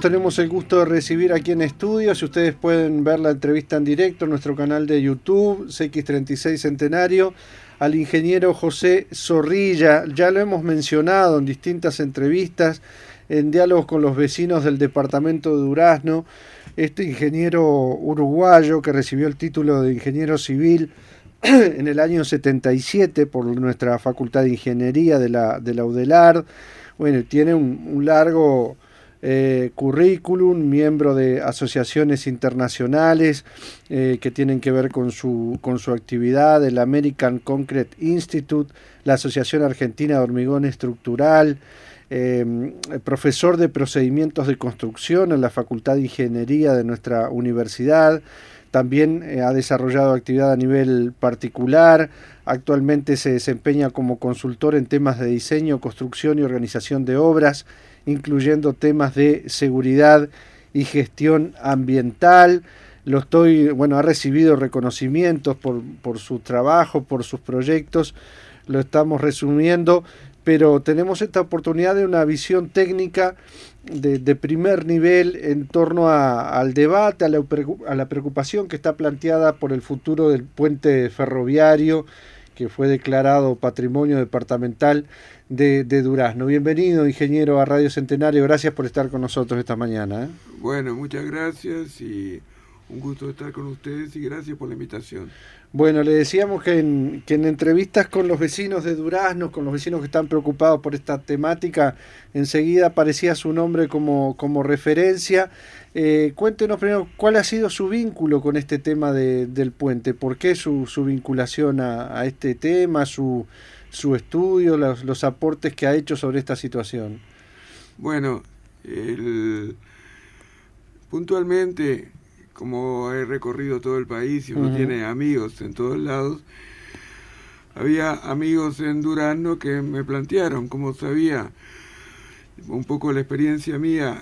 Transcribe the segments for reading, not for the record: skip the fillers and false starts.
tenemos el gusto de recibir aquí en estudios. Si ustedes pueden ver la entrevista en directo en nuestro canal de YouTube, CX36 Centenario, al ingeniero José Zorrilla. Ya lo hemos mencionado en distintas entrevistas, en diálogos con los vecinos del departamento de Durazno. Este ingeniero uruguayo que recibió el título de ingeniero civil en el año 77 por nuestra Facultad de Ingeniería de la UDELAR. Bueno, tiene un largo currículum, miembro de asociaciones internacionales que tienen que ver con su actividad, el American Concrete Institute, la Asociación Argentina de Hormigón Estructural, profesor de procedimientos de construcción en la Facultad de Ingeniería de nuestra universidad. También ha desarrollado actividad a nivel particular. Actualmente se desempeña como consultor en temas de diseño, construcción y organización de obras, incluyendo temas de seguridad y gestión ambiental. Ha recibido reconocimientos por su trabajo, por sus proyectos. Lo estamos resumiendo, pero tenemos esta oportunidad de una visión técnica de primer nivel en torno al debate, a la preocupación que está planteada por el futuro del puente ferroviario que fue declarado Patrimonio Departamental de Durazno. Bienvenido, ingeniero, a Radio Centenario. Gracias por estar con nosotros esta mañana. Bueno, muchas gracias y un gusto estar con ustedes y gracias por la invitación. Bueno, le decíamos que en entrevistas con los vecinos de Durazno, con los vecinos que están preocupados por esta temática, enseguida aparecía su nombre como referencia. Cuéntenos primero cuál ha sido su vínculo con este tema del puente, por qué su vinculación a este tema, su estudio, los aportes que ha hecho sobre esta situación. Bueno, puntualmente, como he recorrido todo el país y uno tiene amigos en todos lados, había amigos en Durazno que me plantearon, como sabía un poco la experiencia mía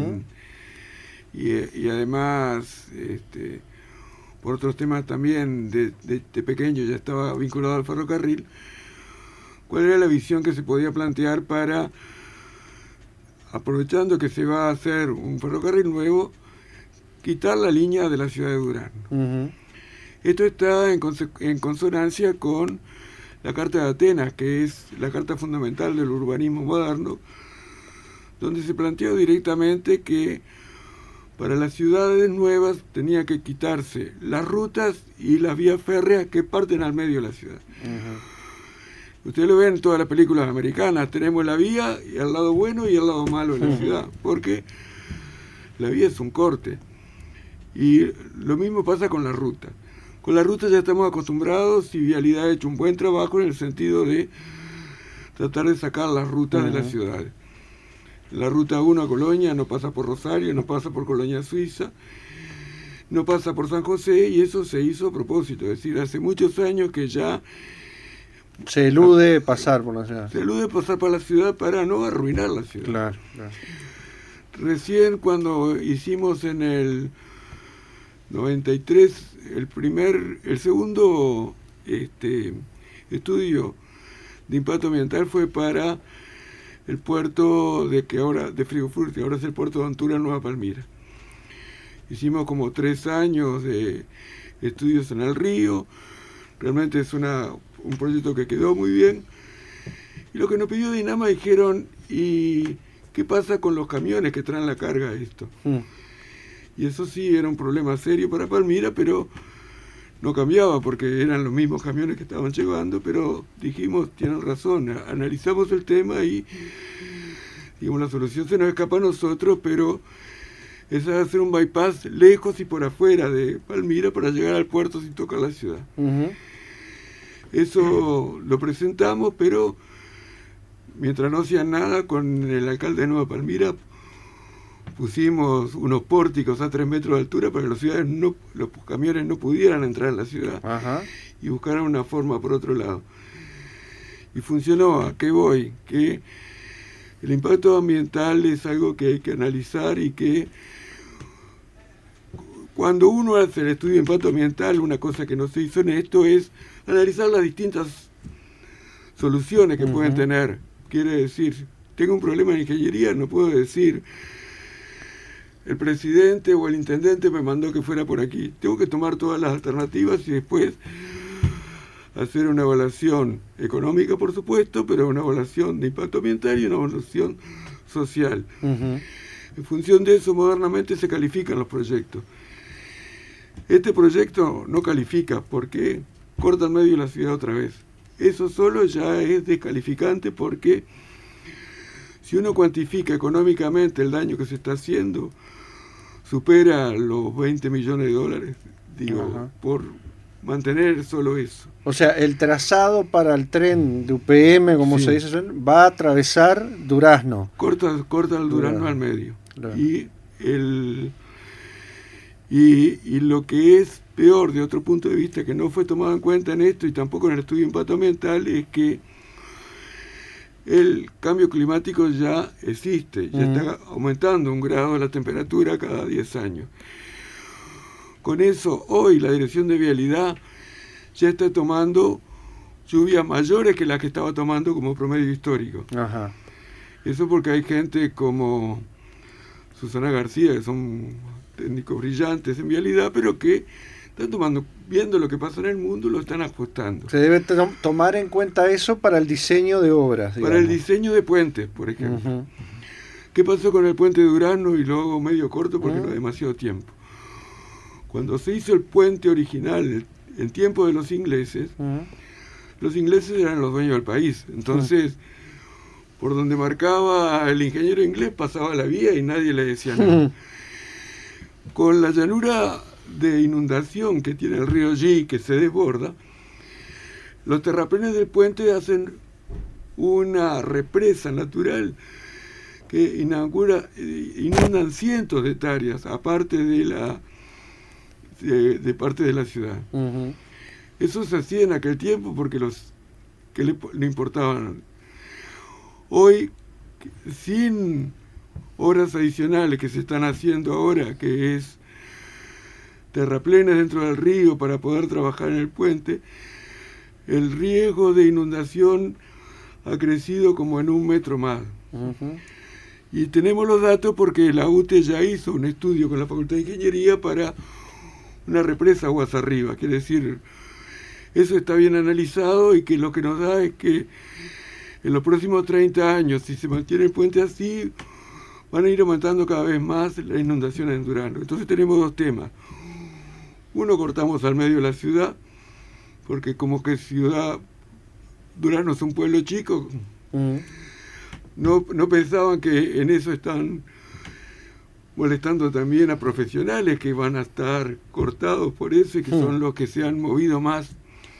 y además por otros temas también de pequeño ya estaba vinculado al ferrocarril, cuál era la visión que se podía plantear para, aprovechando que se va a hacer un ferrocarril nuevo, quitar la línea de la ciudad de Durazno. Esto está en consonancia con la Carta de Atenas, que es la carta fundamental del urbanismo moderno, donde se planteó directamente que para las ciudades nuevas tenía que quitarse las rutas y las vías férreas que parten al medio de la ciudad. Ustedes lo ven en todas las películas americanas, tenemos la vía y el lado bueno y el lado malo de la ciudad, porque la vía es un corte. Y lo mismo pasa con la ruta. Con la ruta ya estamos acostumbrados y Vialidad ha hecho un buen trabajo en el sentido de tratar de sacar las rutas de las ciudades. La ruta 1 a Colonia no pasa por Rosario, no pasa por Colonia Suiza, no pasa por San José, y eso se hizo a propósito. Es decir, hace muchos años que ya se elude pasar por la ciudad. Se elude pasar por la ciudad para no arruinar la ciudad. Claro. Recién cuando hicimos en el 93 el segundo estudio de impacto ambiental fue para el puerto de Frigofurti, ahora es el puerto de Hontura, Nueva Palmira. Hicimos como 3 años de estudios en el río. Realmente es un proyecto que quedó muy bien. Y lo que nos pidió Dinama, dijeron, ¿y qué pasa con los camiones que traen la carga a esto? Y eso sí era un problema serio para Palmira, pero no cambiaba porque eran los mismos camiones que estaban llegando, pero dijimos, tienen razón, analizamos el tema y digamos, la solución se nos escapa a nosotros, pero es hacer un bypass lejos y por afuera de Palmira para llegar al puerto sin tocar la ciudad. Eso lo presentamos, pero mientras no hacían nada, con el alcalde de Nueva Palmira pusimos unos pórticos a 3 metros de altura para que los camiones no pudieran entrar en la ciudad. Y buscaron una forma por otro lado. Y funcionó. ¿A qué voy? Que el impacto ambiental es algo que hay que analizar y que cuando uno hace el estudio de impacto ambiental, una cosa que no se hizo en esto es analizar las distintas soluciones que pueden tener. Quiere decir, tengo un problema en ingeniería, no puedo decir el presidente o el intendente me mandó que fuera por aquí. Tengo que tomar todas las alternativas y después hacer una evaluación económica, por supuesto, pero una evaluación de impacto ambiental y una evaluación social. Uh-huh. En función de eso, modernamente se califican los proyectos. Este proyecto no califica porque corta en medio la ciudad otra vez. Eso solo ya es descalificante porque si uno cuantifica económicamente el daño que se está haciendo, supera los 20 millones de dólares, digo, por mantener solo eso. O sea, el trazado para el tren de UPM, como se dice, va a atravesar Durazno. Corta el Durazno al medio. Claro. Y lo que es peor de otro punto de vista que no fue tomado en cuenta en esto y tampoco en el estudio de impacto ambiental es que el cambio climático ya existe, ya está aumentando 1 grado la temperatura cada 10 años. Con eso, hoy la Dirección de Vialidad ya está tomando lluvias mayores que las que estaba tomando como promedio histórico. Ajá. Eso porque hay gente como Susana García, que son técnicos brillantes en vialidad, pero que están viendo lo que pasa en el mundo, lo están ajustando. Se debe tomar en cuenta eso para el diseño de obras, digamos. Para el diseño de puentes, por ejemplo. Uh-huh. ¿Qué pasó con el puente de Durazno? Y luego medio corto porque no hay demasiado tiempo. Cuando se hizo el puente original, en tiempo de los ingleses eran los dueños del país. Entonces, por donde marcaba el ingeniero inglés pasaba la vía y nadie le decía nada. Con la llanura de inundación que tiene el río Yí, que se desborda, los terraplenes del puente hacen una represa natural que inundan cientos de hectáreas, aparte de parte de la ciudad. Uh-huh. Eso se hacía en aquel tiempo porque que le importaban. Hoy, sin obras adicionales que se están haciendo ahora, que es terraplenes dentro del río para poder trabajar en el puente, el riesgo de inundación ha crecido como en 1 metro más. Uh-huh. Y tenemos los datos porque la UTE ya hizo un estudio con la Facultad de Ingeniería para una represa aguas arriba. Quiere decir, eso está bien analizado y que lo que nos da es que en los próximos 30 años, si se mantiene el puente así, van a ir aumentando cada vez más las inundaciones en Durazno. Entonces tenemos 2 temas. Uno, cortamos al medio de la ciudad, porque como que Durazno es un pueblo chico, no pensaban que en eso están molestando también a profesionales que van a estar cortados por eso y que son los que se han movido más,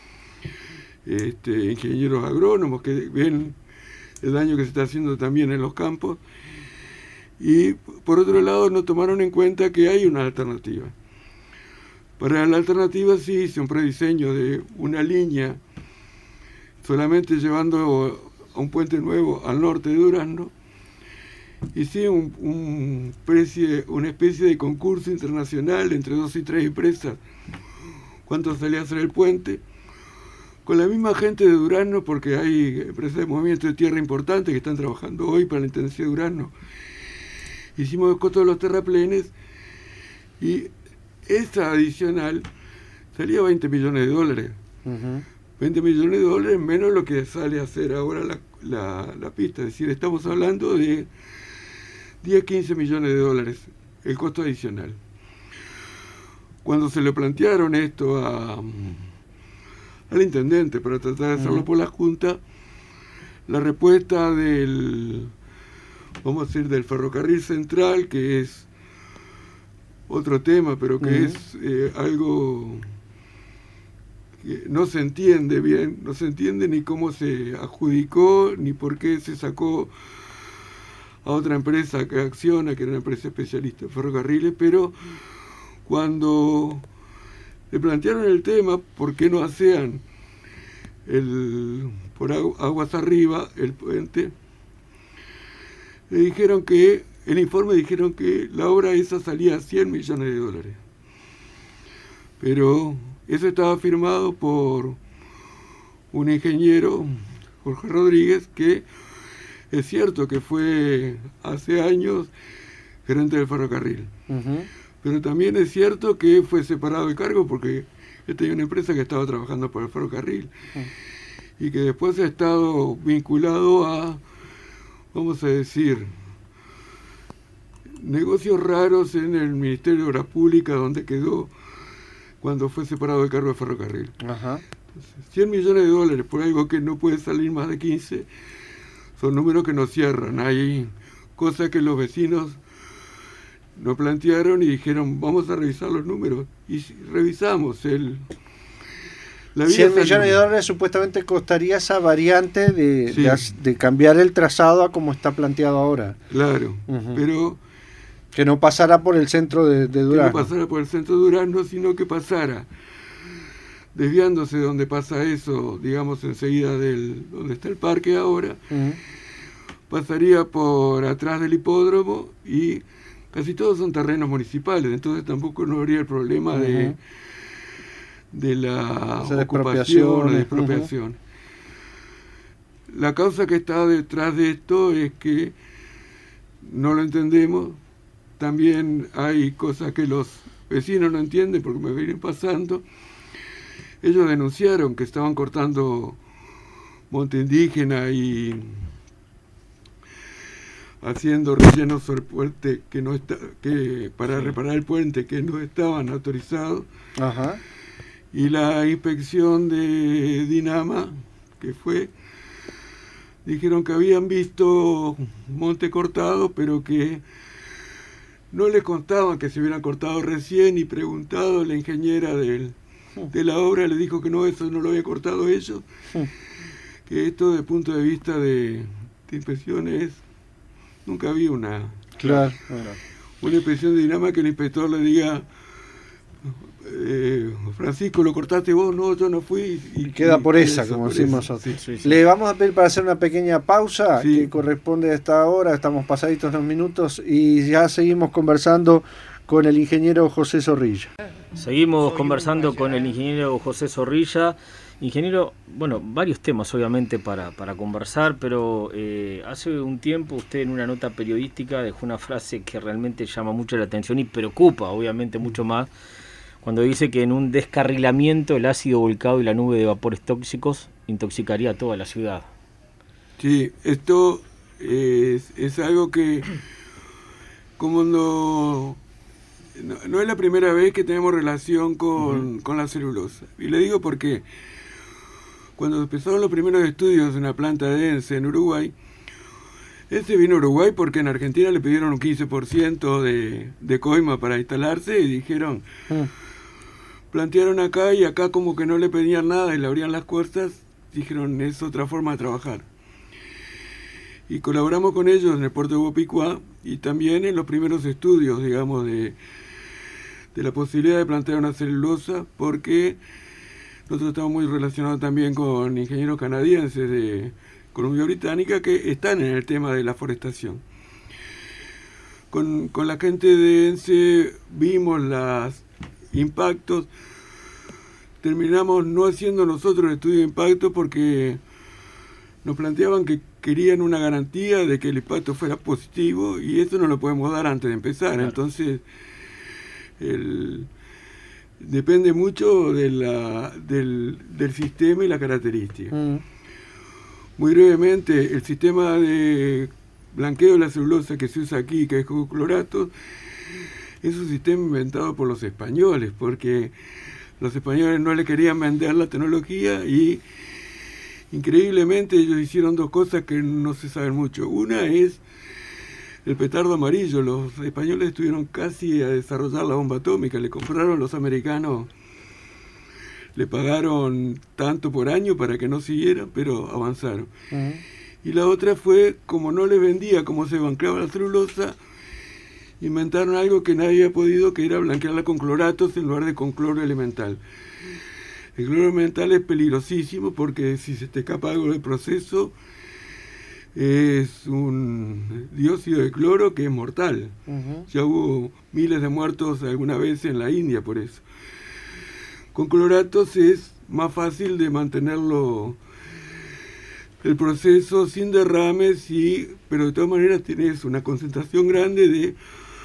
ingenieros agrónomos que ven el daño que se está haciendo también en los campos. Y por otro lado no tomaron en cuenta que hay una alternativa. Para la alternativa sí hice un prediseño de una línea solamente llevando a un puente nuevo al norte de Durazno. Hice una especie de concurso internacional entre 2 y 3 empresas. ¿Cuánto salía a hacer el puente? Con la misma gente de Durazno, porque hay empresas de movimiento de tierra importantes que están trabajando hoy para la Intendencia de Durazno. Hicimos el costo de los terraplenes y esta adicional salía $20 millones. Uh-huh. 20 millones de dólares menos lo que sale a hacer ahora la pista. Es decir, estamos hablando de 10-15 millones de dólares el costo adicional. Cuando se le plantearon esto al intendente para tratar de hacerlo por la Junta, la respuesta del ferrocarril central, que es otro tema, pero que es algo que no se entiende bien, no se entiende ni cómo se adjudicó, ni por qué se sacó a otra empresa que Acciona, que era una empresa especialista en ferrocarriles, pero cuando le plantearon el tema, ¿por qué no hacían por aguas arriba el puente? Le dijeron que, el informe dijeron que la obra esa salía a $100 millones. Pero eso estaba firmado por un ingeniero, Jorge Rodríguez, que es cierto que fue hace años gerente del ferrocarril. Pero también es cierto que fue separado de cargo porque él tenía una empresa que estaba trabajando por el ferrocarril y que después ha estado vinculado a, vamos a decir, negocios raros en el Ministerio de Obras Públicas, donde quedó cuando fue separado del cargo de ferrocarril. Entonces, 100 millones de dólares por algo que no puede salir más de 15, son números que no cierran. Hay cosas que los vecinos nos plantearon y dijeron, vamos a revisar los números. Y revisamos. 100 millones de dólares supuestamente costaría esa variante de cambiar el trazado a como está planteado ahora. Claro, pero... que no pasara por el centro de Durazno. Que no pasara por el centro de Durazno, sino que pasara, desviándose de donde pasa eso, digamos enseguida donde está el parque ahora, pasaría por atrás del hipódromo y casi todos son terrenos municipales, entonces tampoco no habría el problema de la ocupación, la expropiación. La causa que está detrás de esto es que no lo entendemos. También hay cosas que los vecinos no entienden porque me vienen pasando. Ellos denunciaron que estaban cortando monte indígena y haciendo rellenos sobre el puente para reparar el puente que no estaban autorizados. Y la inspección de Dinama, que fue, dijeron que habían visto monte cortado, pero que no les contaban que se hubieran cortado recién, y preguntado a la ingeniera de la obra, le dijo que no, eso no lo había cortado ellos, que esto desde el punto de vista de inspecciones, nunca había una inspección de Dinama que el inspector le diga, Francisco, ¿lo cortaste vos? No, yo no fui. Y queda por esa, como decimos nosotros. Le vamos a pedir para hacer una pequeña pausa que corresponde a esta hora, estamos pasaditos los minutos y ya seguimos conversando con el ingeniero José Zorrilla. Seguimos conversando con el ingeniero José Zorrilla. Ingeniero, bueno, varios temas obviamente para conversar, pero hace un tiempo usted en una nota periodística dejó una frase que realmente llama mucho la atención y preocupa obviamente mucho más, cuando dice que en un descarrilamiento el ácido volcado y la nube de vapores tóxicos intoxicaría a toda la ciudad. Sí, esto es algo que, como no es la primera vez que tenemos relación con la celulosa. Y le digo porque cuando empezaron los primeros estudios de una planta de ENCE en Uruguay, ENCE vino a Uruguay porque en Argentina le pidieron un 15% de coima para instalarse y dijeron... Plantearon acá y acá como que no le pedían nada y le abrían las puertas, dijeron, es otra forma de trabajar. Y colaboramos con ellos en el puerto de Bopicuá y también en los primeros estudios, digamos, de la posibilidad de plantear una celulosa, porque nosotros estamos muy relacionados también con ingenieros canadienses de Columbia Británica que están en el tema de la forestación. Con la gente de ENCE vimos los impactos, terminamos no haciendo nosotros el estudio de impacto porque nos planteaban que querían una garantía de que el impacto fuera positivo y eso no lo podemos dar antes de empezar. Claro. Entonces depende mucho del sistema y la característica. Muy brevemente, el sistema de blanqueo de la celulosa que se usa aquí, que es con clorato, es un sistema inventado por los españoles, porque los españoles no le querían vender la tecnología y increíblemente ellos hicieron dos cosas que no se saben mucho. Una es el petardo amarillo. Los españoles estuvieron casi a desarrollar la bomba atómica, le compraron los americanos, le pagaron tanto por año para que no siguieran, pero avanzaron. Y la otra fue, como no les vendía cómo se blanqueaba la celulosa, inventaron algo que nadie había podido, que era blanquearla con cloratos en lugar de con cloro elemental. El cloro elemental es peligrosísimo porque si se te escapa algo del proceso, es un dióxido de cloro que es mortal. Ya hubo miles de muertos alguna vez en la India por eso. Con cloratos es más fácil de mantenerlo el proceso sin derrames, pero de todas maneras tienes una concentración grande de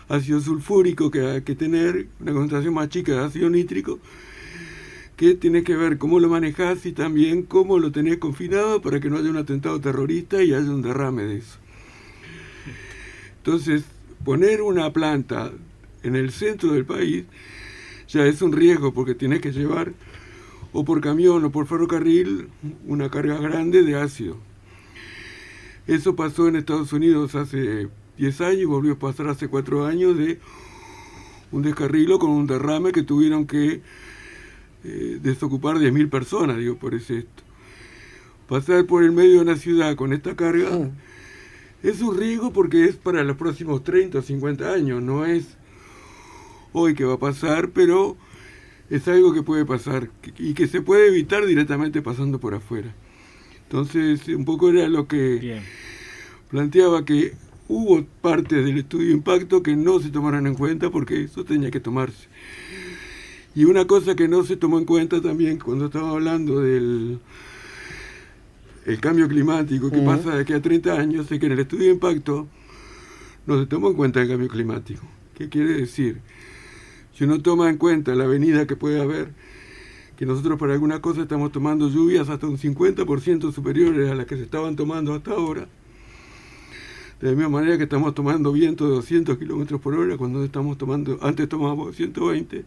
ácido sulfúrico que hay que tener, una concentración más chica de ácido nítrico, que tiene que ver cómo lo manejás y también cómo lo tenés confinado para que no haya un atentado terrorista y haya un derrame de eso. Entonces, poner una planta en el centro del país ya es un riesgo, porque tenés que llevar o por camión o por ferrocarril una carga grande de ácido. Eso pasó en Estados Unidos hace 10 años y volvió a pasar hace 4 años, de un descarrilo con un derrame que tuvieron que desocupar 10.000 personas, por esto. Pasar por el medio de una ciudad con esta carga es un riesgo, porque es para los próximos 30 o 50 años, no es hoy que va a pasar, pero es algo que puede pasar y que se puede evitar directamente pasando por afuera. Entonces, un poco era lo que planteaba, que hubo partes del estudio de impacto que no se tomaron en cuenta, porque eso tenía que tomarse. Y una cosa que no se tomó en cuenta también cuando estaba hablando del el cambio climático que pasa de aquí a 30 años, es que en el estudio de impacto no se tomó en cuenta el cambio climático. ¿Qué quiere decir? Si uno toma en cuenta la venida que puede haber, que nosotros para alguna cosa estamos tomando lluvias hasta un 50% superiores a las que se estaban tomando hasta ahora, de la misma manera que estamos tomando viento de 200 kilómetros por hora cuando antes tomábamos 120,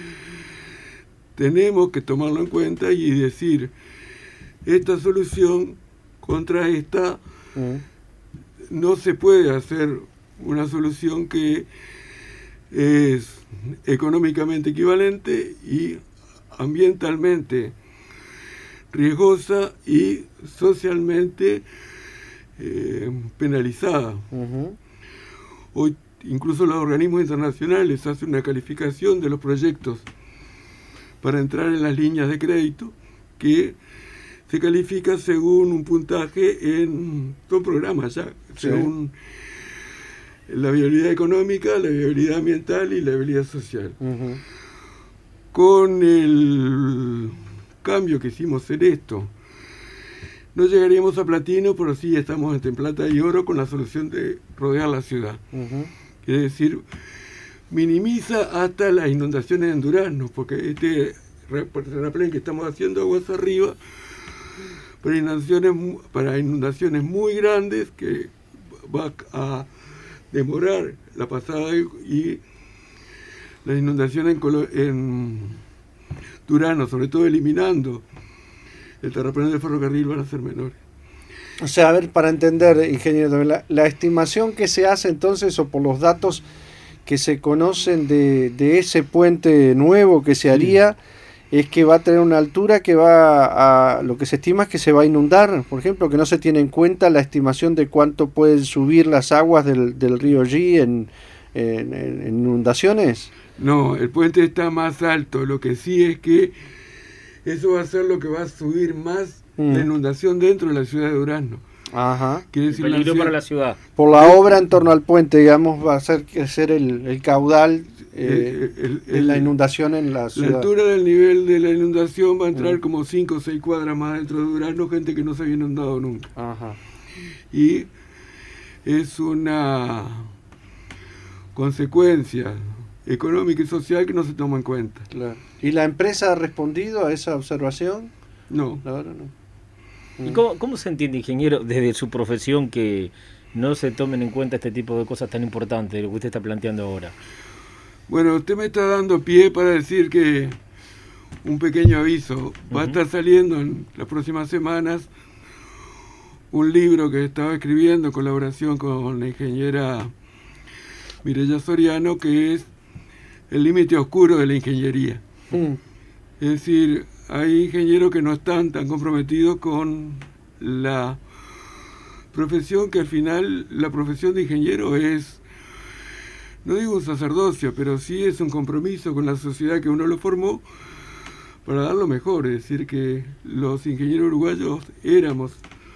tenemos que tomarlo en cuenta y decir, esta solución contra esta no se puede hacer una solución que es económicamente equivalente y ambientalmente riesgosa y socialmente penalizada. Hoy incluso los organismos internacionales hacen una calificación de los proyectos para entrar en las líneas de crédito que se califica según un puntaje son programas ya, según la viabilidad económica, la viabilidad ambiental y la viabilidad social. Con el cambio que hicimos en esto, no llegaríamos a platino, pero sí estamos entre plata y oro con la solución de rodear la ciudad. Quiere decir, minimiza hasta las inundaciones en durazno, porque este terraplén que estamos haciendo aguas arriba, para inundaciones muy grandes que va a demorar la pasada, y las inundaciones en Durazno, sobre todo eliminando el terraplén del ferrocarril, van a ser menores. O sea, a ver, para entender, ingeniero, la estimación que se hace entonces, o por los datos que se conocen de ese puente nuevo que se haría, es que va a tener una altura que lo que se estima es que se va a inundar, por ejemplo, que no se tiene en cuenta la estimación de cuánto pueden subir las aguas del río G en inundaciones. No, el puente está más alto, lo que sí es que eso va a ser lo que va a subir más la inundación dentro de la ciudad de Durazno. Quiere decir, peligro para la ciudad. Por la obra en torno al puente, digamos, va a hacer crecer el caudal de la inundación en la ciudad. La altura del nivel de la inundación va a entrar como 5 o 6 cuadras más dentro de Durazno, gente que no se había inundado nunca. Y es una consecuencia económica y social que no se toma en cuenta. Claro. ¿Y la empresa ha respondido a esa observación? No. Ahora no. ¿Y cómo se entiende, ingeniero, desde su profesión, que no se tomen en cuenta este tipo de cosas tan importantes de lo que usted está planteando ahora? Bueno, usted me está dando pie para decir que un pequeño aviso. Va a estar saliendo en las próximas semanas un libro que estaba escribiendo en colaboración con la ingeniera Mireya Soriano, que es El límite oscuro de la ingeniería. Es decir, hay ingenieros que no están tan comprometidos con la profesión, que al final la profesión de ingeniero es, no digo un sacerdocio, pero sí es un compromiso con la sociedad que uno lo formó para dar lo mejor. Es decir, que los ingenieros uruguayos éramos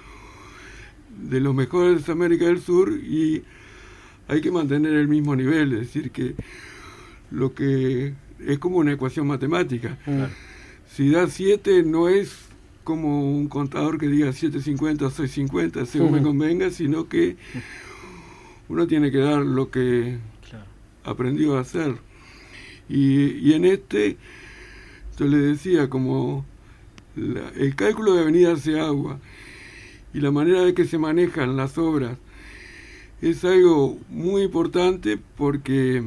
de los mejores de América del Sur y hay que mantener el mismo nivel. Es decir, que lo que es como una ecuación matemática. Si da 7 no es como un contador que diga 750 o 650 según me convenga, sino que uno tiene que dar lo que aprendió a hacer. Y en yo le decía, como el cálculo de avenida hacia agua y la manera de que se manejan las obras es algo muy importante, porque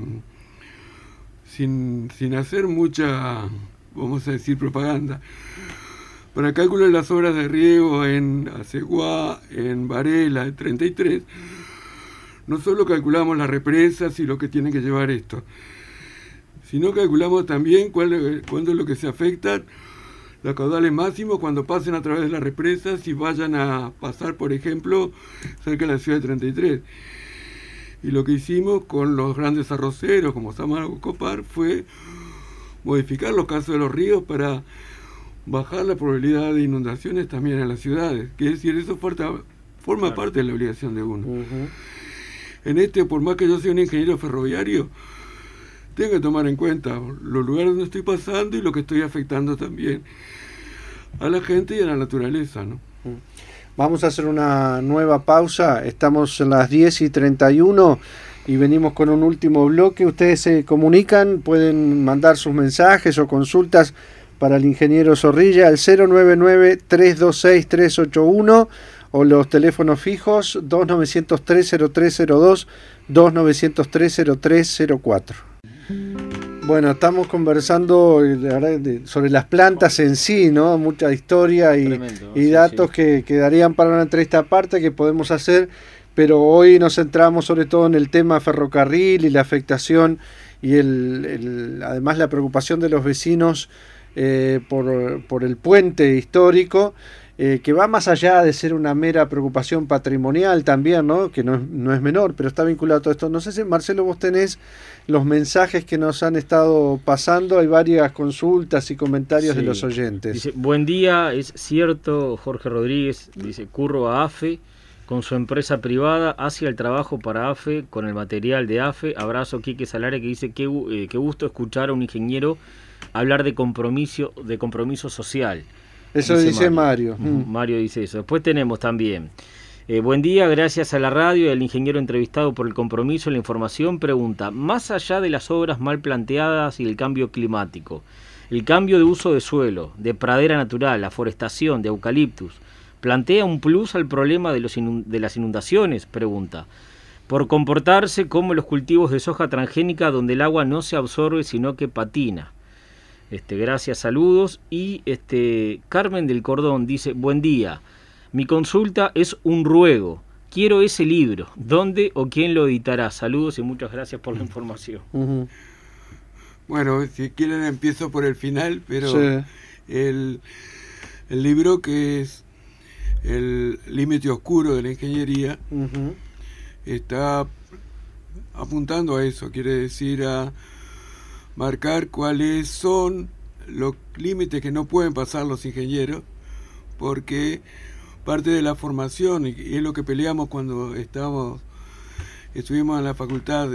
sin hacer mucha, vamos a decir, propaganda, para cálculo de las obras de riego en Aceguá, en Varela, en 33, no solo calculamos las represas y lo que tiene que llevar esto, sino calculamos también cuándo es lo que se afecta los caudales máximos cuando pasen a través de las represas y vayan a pasar, por ejemplo, cerca de la ciudad de 33. Y lo que hicimos con los grandes arroceros, como Sámano Copar, fue modificar los casos de los ríos para bajar la probabilidad de inundaciones también en las ciudades. Que es decir, eso forma parte de la obligación de uno. En por más que yo sea un ingeniero ferroviario, tengo que tomar en cuenta los lugares donde estoy pasando y lo que estoy afectando también a la gente y a la naturaleza, ¿no? Vamos a hacer una nueva pausa. Estamos en las 10:31 y venimos con un último bloque. Ustedes se comunican, pueden mandar sus mensajes o consultas para el ingeniero Zorrilla al 099-326-381 o los teléfonos fijos 2903-0302, 2903-0304. Bueno, estamos conversando sobre las plantas en sí, ¿no? Mucha historia y datos que quedarían para una entrevista aparte que podemos hacer, pero hoy nos centramos sobre todo en el tema ferrocarril y la afectación y además la preocupación de los vecinos por el puente histórico, que va más allá de ser una mera preocupación patrimonial también, ¿no? Que no es menor, pero está vinculado a todo esto. No sé si, Marcelo, vos tenés los mensajes que nos han estado pasando. Hay varias consultas y comentarios de los oyentes. Dice, buen día, es cierto, Jorge Rodríguez, dice, curro a AFE, con su empresa privada, hacia el trabajo para AFE, con el material de AFE. Abrazo, Quique Salare, que dice, qué gusto escuchar a un ingeniero hablar de compromiso social. Eso dice Mario. Mario dice eso. Después tenemos también, buen día, gracias a la radio y al ingeniero entrevistado por el compromiso y la información. Pregunta, más allá de las obras mal planteadas y el cambio climático, el cambio de uso de suelo, de pradera natural, la forestación, de eucaliptus, ¿plantea un plus al problema de las inundaciones? Pregunta, por comportarse como los cultivos de soja transgénica donde el agua no se absorbe sino que patina. Gracias, saludos. Y Carmen del Cordón dice, buen día, mi consulta es un ruego, quiero ese libro, ¿dónde o quién lo editará? Saludos y muchas gracias por la información. Bueno, si quieren empiezo por el final, pero sí. El libro, que es El límite oscuro de la ingeniería, está apuntando a eso, quiere decir a marcar cuáles son los límites que no pueden pasar los ingenieros, porque parte de la formación, y es lo que peleamos cuando estuvimos en la facultad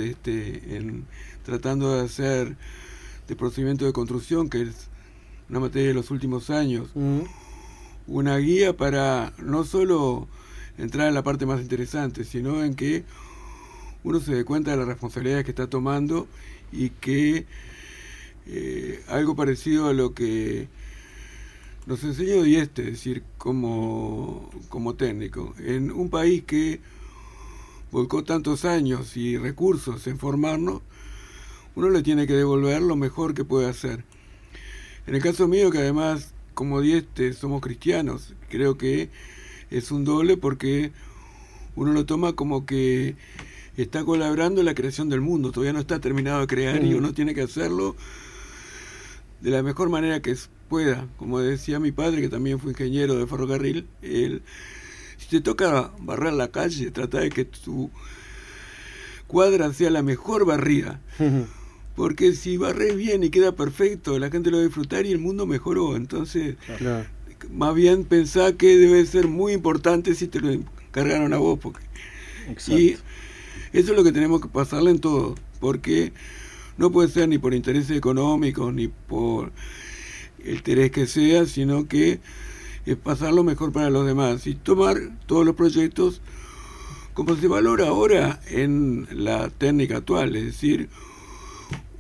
tratando de hacer de procedimiento de construcción, que es una materia de los últimos años, una guía para no solo entrar en la parte más interesante, sino en que uno se dé cuenta de las responsabilidades que está tomando y que algo parecido a lo que nos enseñó Dieste, es decir, como técnico, en un país que volcó tantos años y recursos en formarnos, uno le tiene que devolver lo mejor que puede hacer. En el caso mío, que además, como Dieste, somos cristianos, creo que es un doble, porque uno lo toma como que está colaborando en la creación del mundo, todavía no está terminado de crear y uno tiene que hacerlo de la mejor manera que pueda. Como decía mi padre, que también fue ingeniero de ferrocarril, si te toca barrer la calle, trata de que tu cuadra sea la mejor barrida, porque si barres bien y queda perfecto, la gente lo va a disfrutar y el mundo mejoró. Entonces, claro, más bien pensá que debe ser muy importante si te lo encargaron a vos, porque y eso es lo que tenemos que pasarle en todo, porque no puede ser ni por intereses económicos ni por el interés que sea, sino que es pasarlo mejor para los demás y tomar todos los proyectos como se valora ahora en la técnica actual, es decir,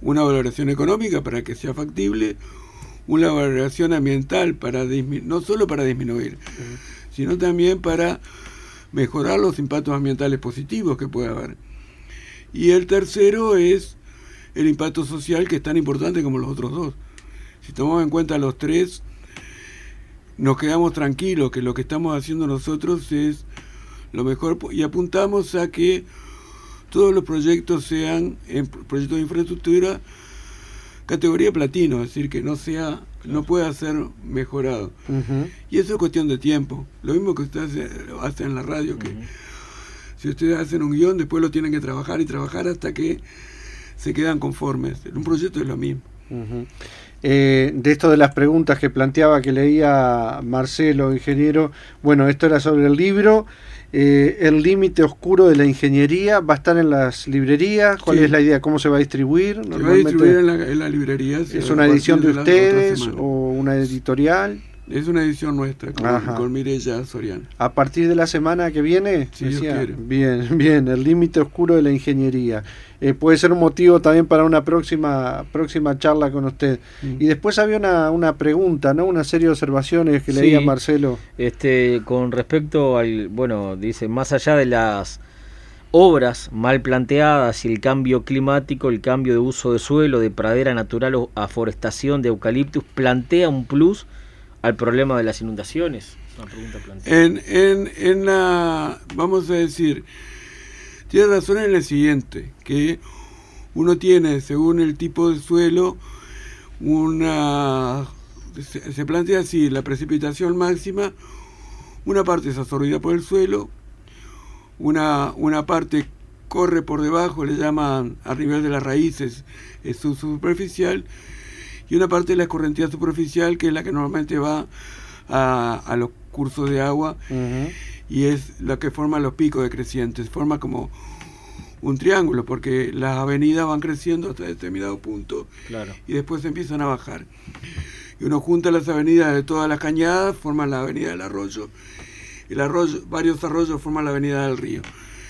una valoración económica para que sea factible, una valoración ambiental para no solo para disminuir, sino también para mejorar los impactos ambientales positivos que puede haber. Y el tercero es el impacto social, que es tan importante como los otros dos. Si tomamos en cuenta los tres, nos quedamos tranquilos que lo que estamos haciendo nosotros es lo mejor, y apuntamos a que todos los proyectos sean proyectos de infraestructura categoría platino, es decir, que no pueda ser mejorado. Y eso es cuestión de tiempo. Lo mismo que ustedes hacen en la radio, que si ustedes hacen un guión, después lo tienen que trabajar y trabajar hasta que se quedan conformes. En un proyecto es lo mismo. De esto de las preguntas que planteaba, que leía Marcelo, ingeniero, bueno, esto era sobre el libro, El límite oscuro de la ingeniería, ¿va a estar en las librerías? ¿Cuál es la idea? ¿Cómo se va a distribuir? Se va a distribuir en la librería. ¿Es una edición de ustedes o una editorial? Es una edición nuestra, con Mireya Soriano. ¿A partir de la semana que viene? Si Dios quiere. Bien, el límite oscuro de la ingeniería. Puede ser un motivo también para una próxima charla con usted. Y después había una pregunta, ¿no? Una serie de observaciones que leía Marcelo. Con respecto al, dice, más allá de las obras mal planteadas y el cambio climático, el cambio de uso de suelo, de pradera natural o aforestación de eucaliptus, plantea un plus al problema de las inundaciones. Es una pregunta planteada. Vamos a decir, tiene razón en el siguiente, que uno tiene, según el tipo de suelo, se plantea así: la precipitación máxima, una parte es absorbida por el suelo, una parte corre por debajo, le llaman a nivel de las raíces, es superficial, y una parte de la escorrentía superficial, que es la que normalmente va a los cursos de agua, y es la que forma los picos decrecientes. Forma como un triángulo, porque las avenidas van creciendo hasta determinado punto, y después empiezan a bajar. Y uno junta las avenidas de todas las cañadas, forman la avenida del arroyo, y varios arroyos forman la avenida del río.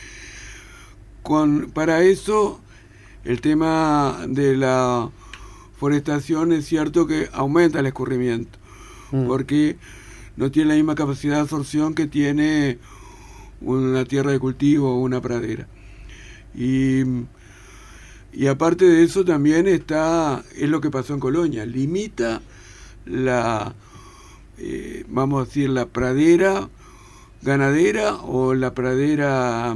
Para eso, el tema de la forestación es cierto que aumenta el escurrimiento, porque no tiene la misma capacidad de absorción que tiene una tierra de cultivo o una pradera. Y aparte de eso también es lo que pasó en Colonia, limita vamos a decir, la pradera ganadera o la pradera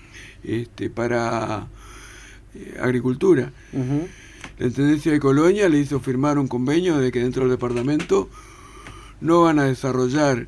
para agricultura. La Intendencia de Colonia le hizo firmar un convenio de que dentro del departamento no van a desarrollar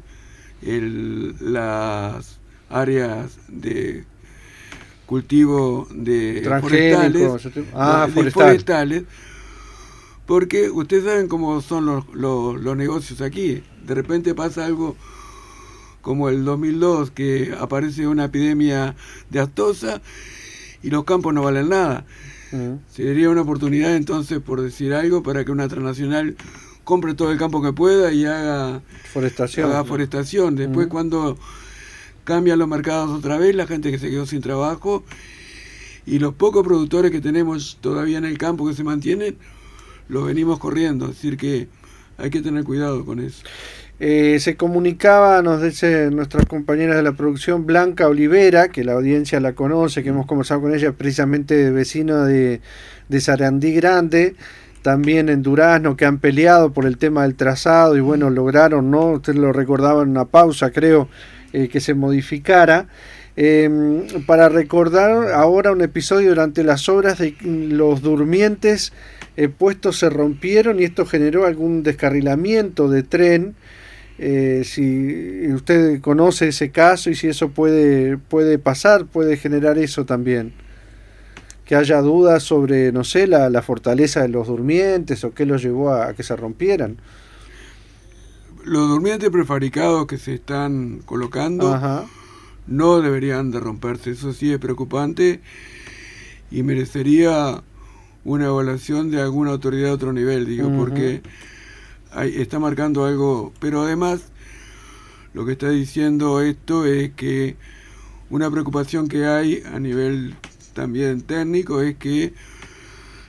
las áreas de cultivo de forestales, porque ustedes saben cómo son los negocios aquí. De repente pasa algo como el 2002, que aparece una epidemia de aftosa y los campos no valen nada. Sería una oportunidad entonces, por decir algo, para que una transnacional compre todo el campo que pueda y haga forestación. Después, cuando cambian los mercados otra vez, la gente que se quedó sin trabajo y los pocos productores que tenemos todavía en el campo que se mantienen, los venimos corriendo. Es decir, que hay que tener cuidado con eso. Se comunicaba, nos dice nuestras compañeras de la producción, Blanca Olivera, que la audiencia la conoce, que hemos conversado con ella, precisamente vecino de Sarandí Grande, también en Durazno, que han peleado por el tema del trazado y bueno, lograron, ¿no? Usted lo recordaba en una pausa, creo, que se modificara. Para recordar ahora un episodio durante las obras de los durmientes puestos se rompieron y esto generó algún descarrilamiento de tren. Si usted conoce ese caso y si eso puede pasar, puede generar eso también, que haya dudas sobre, no sé, la fortaleza de los durmientes o qué los llevó a que se rompieran. Los durmientes prefabricados que se están colocando no deberían de romperse. Eso sí es preocupante y merecería una evaluación de alguna autoridad de otro nivel, porque está marcando algo. Pero además, lo que está diciendo esto es que una preocupación que hay a nivel también técnico es que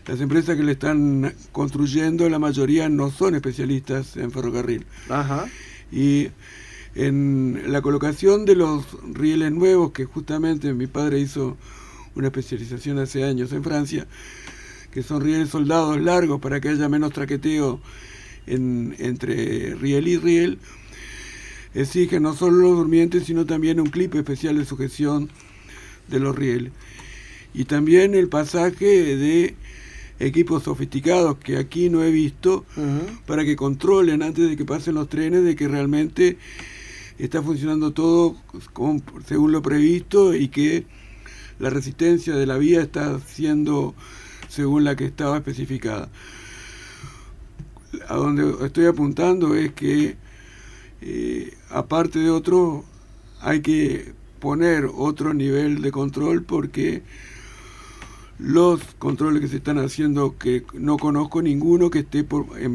Las empresas que le están construyendo, la mayoría no son especialistas en ferrocarril. Ajá. Y en la colocación de los rieles nuevos, que justamente mi padre hizo una especialización hace años en Francia, que son rieles soldados largos para que haya menos traqueteo entre riel y riel, exige no solo los durmientes, sino también un clip especial de sujeción de los rieles. Y también el pasaje de equipos sofisticados que aquí no he visto, para que controlen antes de que pasen los trenes de que realmente está funcionando todo según lo previsto y que la resistencia de la vía está siendo según la que estaba especificada. A donde estoy apuntando es que aparte de otro hay que poner otro nivel de control, porque los controles que se están haciendo, que no conozco ninguno que esté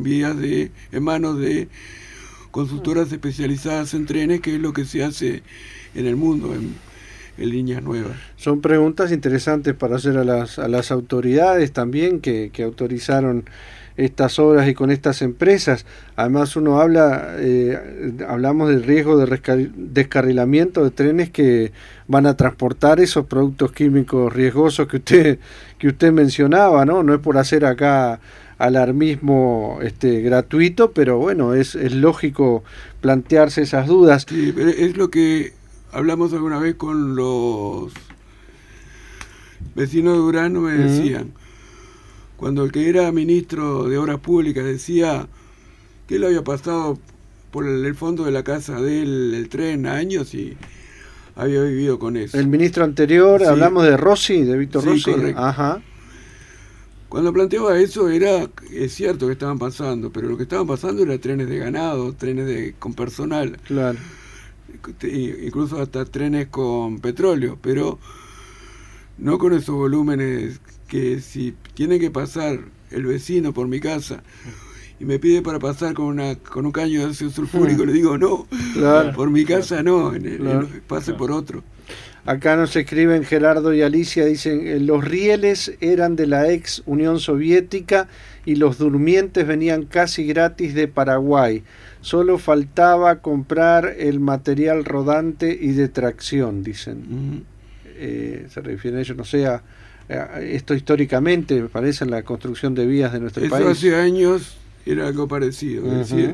en manos de consultoras especializadas en trenes, que es lo que se hace en el mundo en líneas nuevas. Son preguntas interesantes para hacer a las autoridades también que autorizaron estas obras y con estas empresas. Además uno hablamos del riesgo de descarrilamiento de trenes que van a transportar esos productos químicos riesgosos que usted mencionaba, ¿no? No es por hacer acá alarmismo gratuito, pero bueno, es lógico plantearse esas dudas. Sí, pero es lo que hablamos alguna vez con los vecinos de Durán, me decían, cuando el que era ministro de Obras Públicas decía que él había pasado por el fondo de la casa del tren años y había vivido con eso. El ministro anterior, sí. Hablamos de Rossi, de Víctor Rossi. Correcto. Ajá. Cuando planteaba eso es cierto que estaban pasando, pero lo que estaban pasando era trenes de ganado, trenes con personal. Claro. Incluso hasta trenes con petróleo, pero no con esos volúmenes que si tiene que pasar el vecino por mi casa y me pide para pasar con un caño de ácido sulfúrico, le digo no, claro. Por mi casa no, pase por otro. Acá nos escriben Gerardo y Alicia, dicen, los rieles eran de la ex Unión Soviética y los durmientes venían casi gratis de Paraguay. Solo faltaba comprar el material rodante y de tracción, dicen. Se refieren a ello, no sé, a esto históricamente, me parece, en la construcción de vías de nuestro país. Eso hace años era algo parecido. Es decir,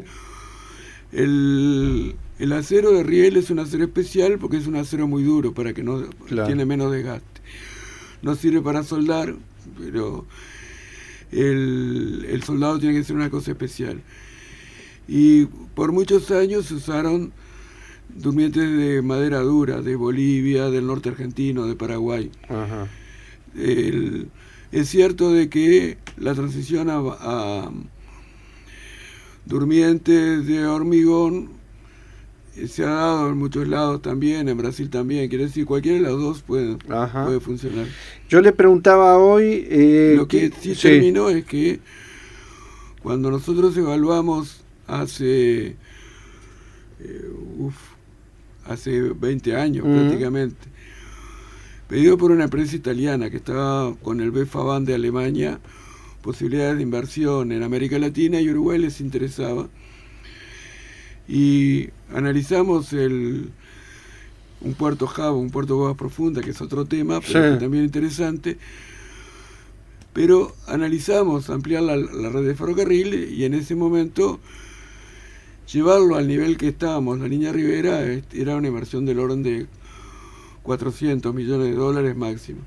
el acero de riel es un acero especial porque es un acero muy duro, para que no tiene menos desgaste. No sirve para soldar, pero el soldado tiene que ser una cosa especial. Y por muchos años se usaron durmientes de madera dura, de Bolivia, del norte argentino, de Paraguay. Ajá. Es cierto de que la transición a durmientes de hormigón se ha dado en muchos lados también, en Brasil también, quiere decir, cualquiera de las dos puede funcionar. Yo le preguntaba hoy... Lo que sí terminó es que cuando nosotros evaluamos hace 20 años prácticamente, pedido por una empresa italiana que estaba con el BFABAN de Alemania, posibilidades de inversión en América Latina, y Uruguay les interesaba, y analizamos un puerto Java, un puerto de aguas profundas, que es otro tema, pero que también interesante, pero analizamos ampliar la red de ferrocarril, y en ese momento llevarlo al nivel que estábamos, la línea Rivera, era una inversión del orden de $400 millones máximo.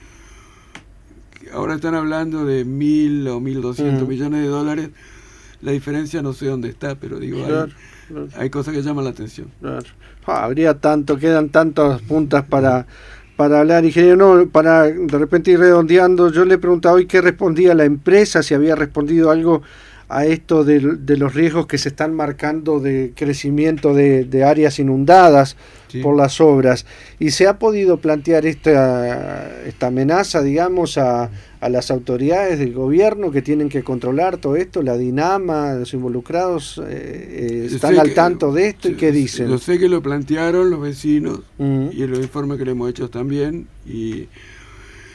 Ahora están hablando de 1.000 o 1.200 millones de dólares. La diferencia no sé dónde está, pero digo, hay cosas que llaman la atención. Claro. Quedan tantas puntas para hablar, ingeniero. No, para de repente ir redondeando, yo le preguntaba hoy qué respondía la empresa, si había respondido algo a esto de los riesgos que se están marcando de crecimiento de áreas inundadas por las obras, y se ha podido plantear esta amenaza, digamos, a las autoridades del gobierno que tienen que controlar todo esto, la Dinama, los involucrados están al tanto de esto. ¿Y qué dicen? Yo sé que lo plantearon los vecinos y en los informes que le hemos hecho también, y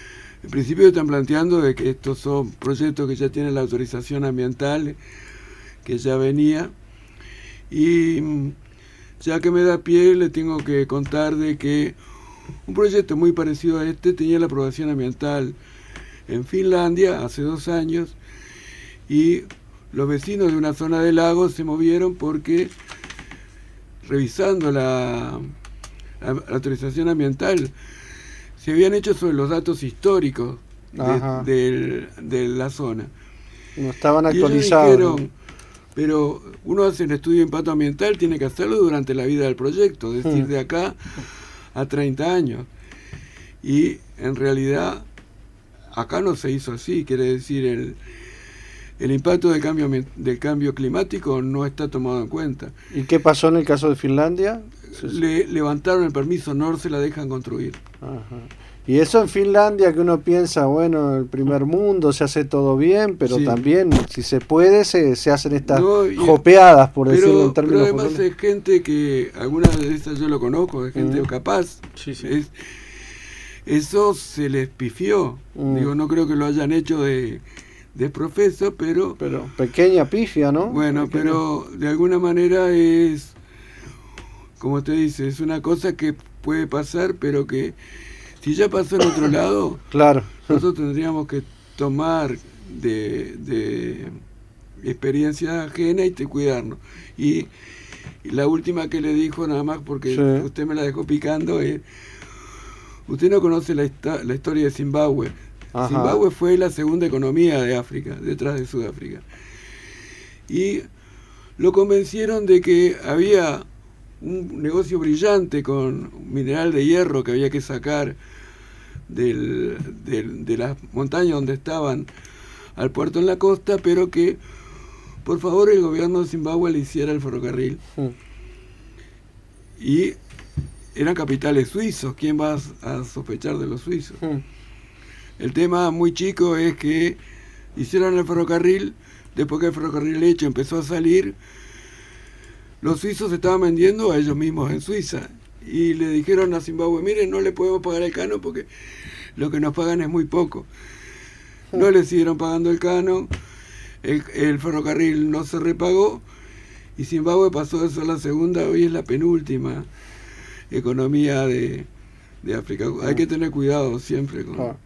En principio están planteando de que estos son proyectos que ya tienen la autorización ambiental, que ya venía, y ya que me da pie, le tengo que contar de que un proyecto muy parecido a este tenía la aprobación ambiental en Finlandia hace 2 años, y los vecinos de una zona del lago se movieron porque, revisando la autorización ambiental, se habían hecho sobre los datos históricos de la zona. No estaban actualizados. Y ellos dijeron, pero uno hace un estudio de impacto ambiental, tiene que hacerlo durante la vida del proyecto, es decir, de acá a 30 años. Y en realidad, acá no se hizo así, quiere decir, el impacto del cambio climático no está tomado en cuenta. ¿Y qué pasó en el caso de Finlandia? Le levantaron el permiso, no se la dejan construir. Ajá. Y eso en Finlandia, que uno piensa, bueno, el primer mundo, se hace todo bien, pero sí, también, si se puede, se hacen estas jopeadas, por decirlo en términos. Pero además es gente que, algunas de estas yo lo conozco, es gente capaz. Sí, sí. Eso se les pifió. Digo, no creo que lo hayan hecho de profeso, pero pequeña pifia, ¿no? Bueno, pero de alguna manera es, como te dice, es una cosa que puede pasar, pero que si ya pasó en otro lado, claro, nosotros tendríamos que tomar de experiencia ajena y cuidarnos. Y la última que le dijo, nada más porque usted me la dejó picando, es, usted no conoce la historia de Zimbabue. Ajá. Zimbabue fue la segunda economía de África, detrás de Sudáfrica. Y lo convencieron de que había un negocio brillante con mineral de hierro que había que sacar de las montañas donde estaban al puerto en la costa, pero que por favor el gobierno de Zimbabue le hiciera el ferrocarril. Y eran capitales suizos, ¿quién va a sospechar de los suizos? El tema muy chico es que hicieron el ferrocarril, después que el ferrocarril hecho empezó a salir, los suizos estaban vendiendo a ellos mismos en Suiza, y le dijeron a Zimbabue, miren, no le podemos pagar el canon porque lo que nos pagan es muy poco. No le siguieron pagando el canon, el ferrocarril no se repagó, y Zimbabue pasó de ser la segunda, hoy es la penúltima economía de África. Hay que tener cuidado siempre con...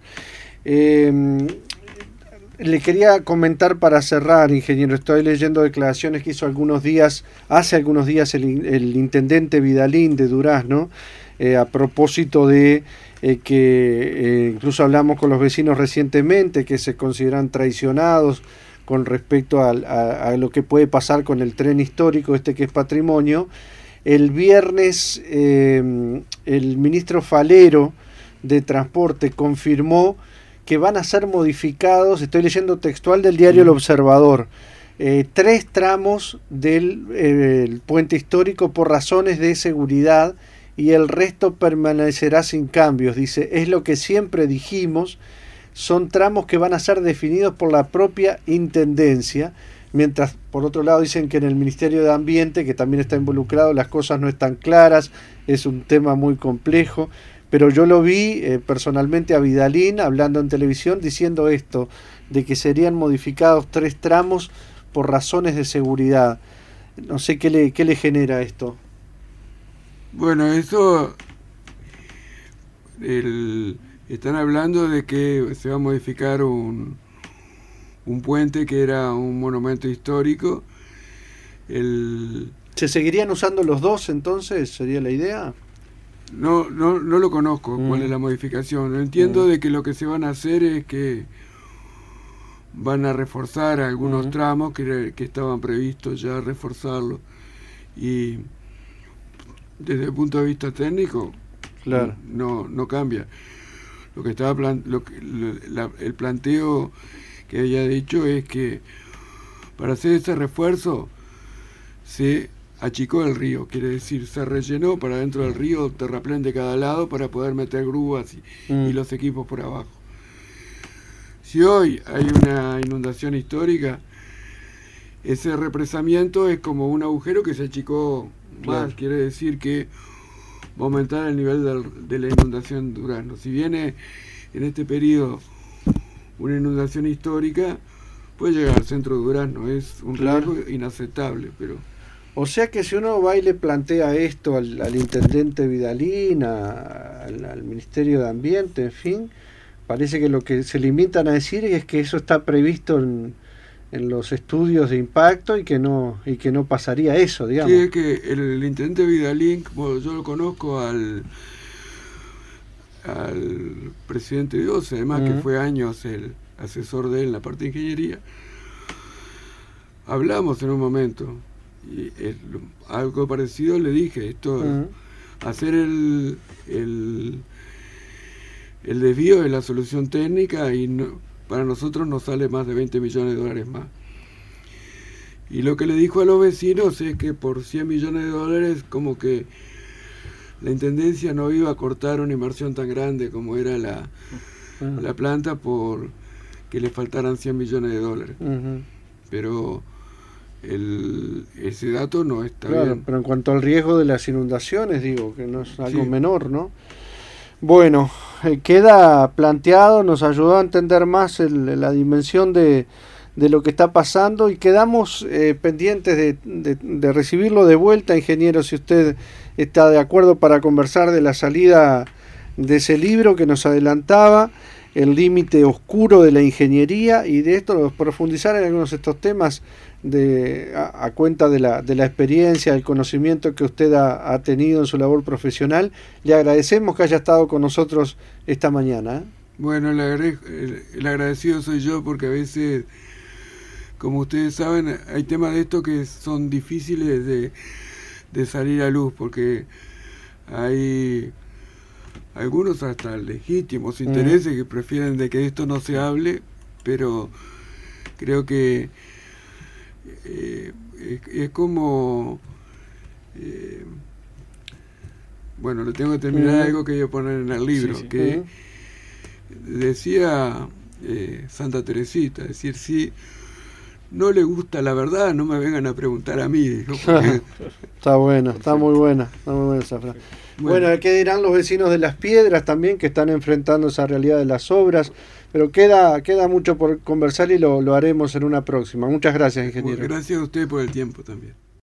Le quería comentar para cerrar, ingeniero, estoy leyendo declaraciones que hizo hace algunos días el intendente Vidalín de Durazno, a propósito de que incluso hablamos con los vecinos recientemente, que se consideran traicionados con respecto a lo que puede pasar con el tren histórico, que es patrimonio. El viernes el ministro Falero de Transporte confirmó que van a ser modificados, estoy leyendo textual del diario El Observador, 3 tramos del puente histórico por razones de seguridad y el resto permanecerá sin cambios. Dice, es lo que siempre dijimos, son tramos que van a ser definidos por la propia Intendencia, mientras por otro lado dicen que en el Ministerio de Ambiente, que también está involucrado, las cosas no están claras, es un tema muy complejo. Pero yo lo vi personalmente a Vidalín hablando en televisión diciendo esto, de que serían modificados 3 tramos por razones de seguridad. No sé qué le genera esto. Bueno, eso están hablando de que se va a modificar un puente que era un monumento histórico. ¿Se seguirían usando los dos entonces? ¿Sería la idea? No lo conozco, cuál es la modificación. Entiendo de que lo que se van a hacer es que van a reforzar algunos tramos que estaban previstos ya reforzarlos. Y desde el punto de vista técnico, claro, no cambia. Lo que estaba el planteo que había dicho es que para hacer ese refuerzo se achicó el río, quiere decir, se rellenó para dentro del río, terraplén de cada lado para poder meter grúas y los equipos por abajo. Si hoy hay una inundación histórica, ese represamiento es como un agujero que se achicó más, claro. Quiere decir que va a aumentar el nivel de la inundación en Durazno. Si viene en este periodo una inundación histórica, puede llegar al centro de Durazno. Es un riesgo inaceptable, pero... O sea que si uno va y le plantea esto al intendente Vidalín, al Ministerio de Ambiente, en fin, parece que lo que se limitan a decir es que eso está previsto en los estudios de impacto y que no pasaría eso, digamos. Sí, es que el intendente Vidalín, bueno, yo lo conozco al presidente de OCE, además que fue años el asesor de él en la parte de ingeniería. Hablamos en un momento y algo parecido le dije, esto hacer el desvío de la solución técnica y para nosotros nos sale más de 20 millones de dólares más. Y lo que le dijo a los vecinos es que por 100 millones de dólares como que la intendencia no iba a cortar una inversión tan grande como era la planta por que le faltaran 100 millones de dólares. Pero ese dato no está bien. Pero en cuanto al riesgo de las inundaciones, digo, que no es algo menor, ¿no? Bueno, queda planteado, nos ayudó a entender más la dimensión de lo que está pasando y quedamos pendientes de recibirlo de vuelta, ingeniero, si usted está de acuerdo para conversar de la salida de ese libro que nos adelantaba, El límite oscuro de la ingeniería, y de esto profundizar en algunos de estos temas a cuenta de la experiencia, el conocimiento que usted ha tenido en su labor profesional. Le agradecemos que haya estado con nosotros esta mañana. Bueno, el agradecido soy yo, porque a veces, como ustedes saben, hay temas de estos que son difíciles de salir a luz, porque hay algunos hasta legítimos intereses que prefieren de que esto no se hable, pero creo que es como bueno, le tengo que terminar algo que iba a poner en el libro, que decía Santa Teresita, es decir, si no le gusta la verdad, no me vengan a preguntar a mí, dijo, porque... Está buena, está muy buena esa frase. Bueno, ¿qué dirán los vecinos de Las Piedras también, que están enfrentando esa realidad de las obras? Pero queda mucho por conversar y lo haremos en una próxima. Muchas gracias, ingeniero. Gracias a usted por el tiempo también.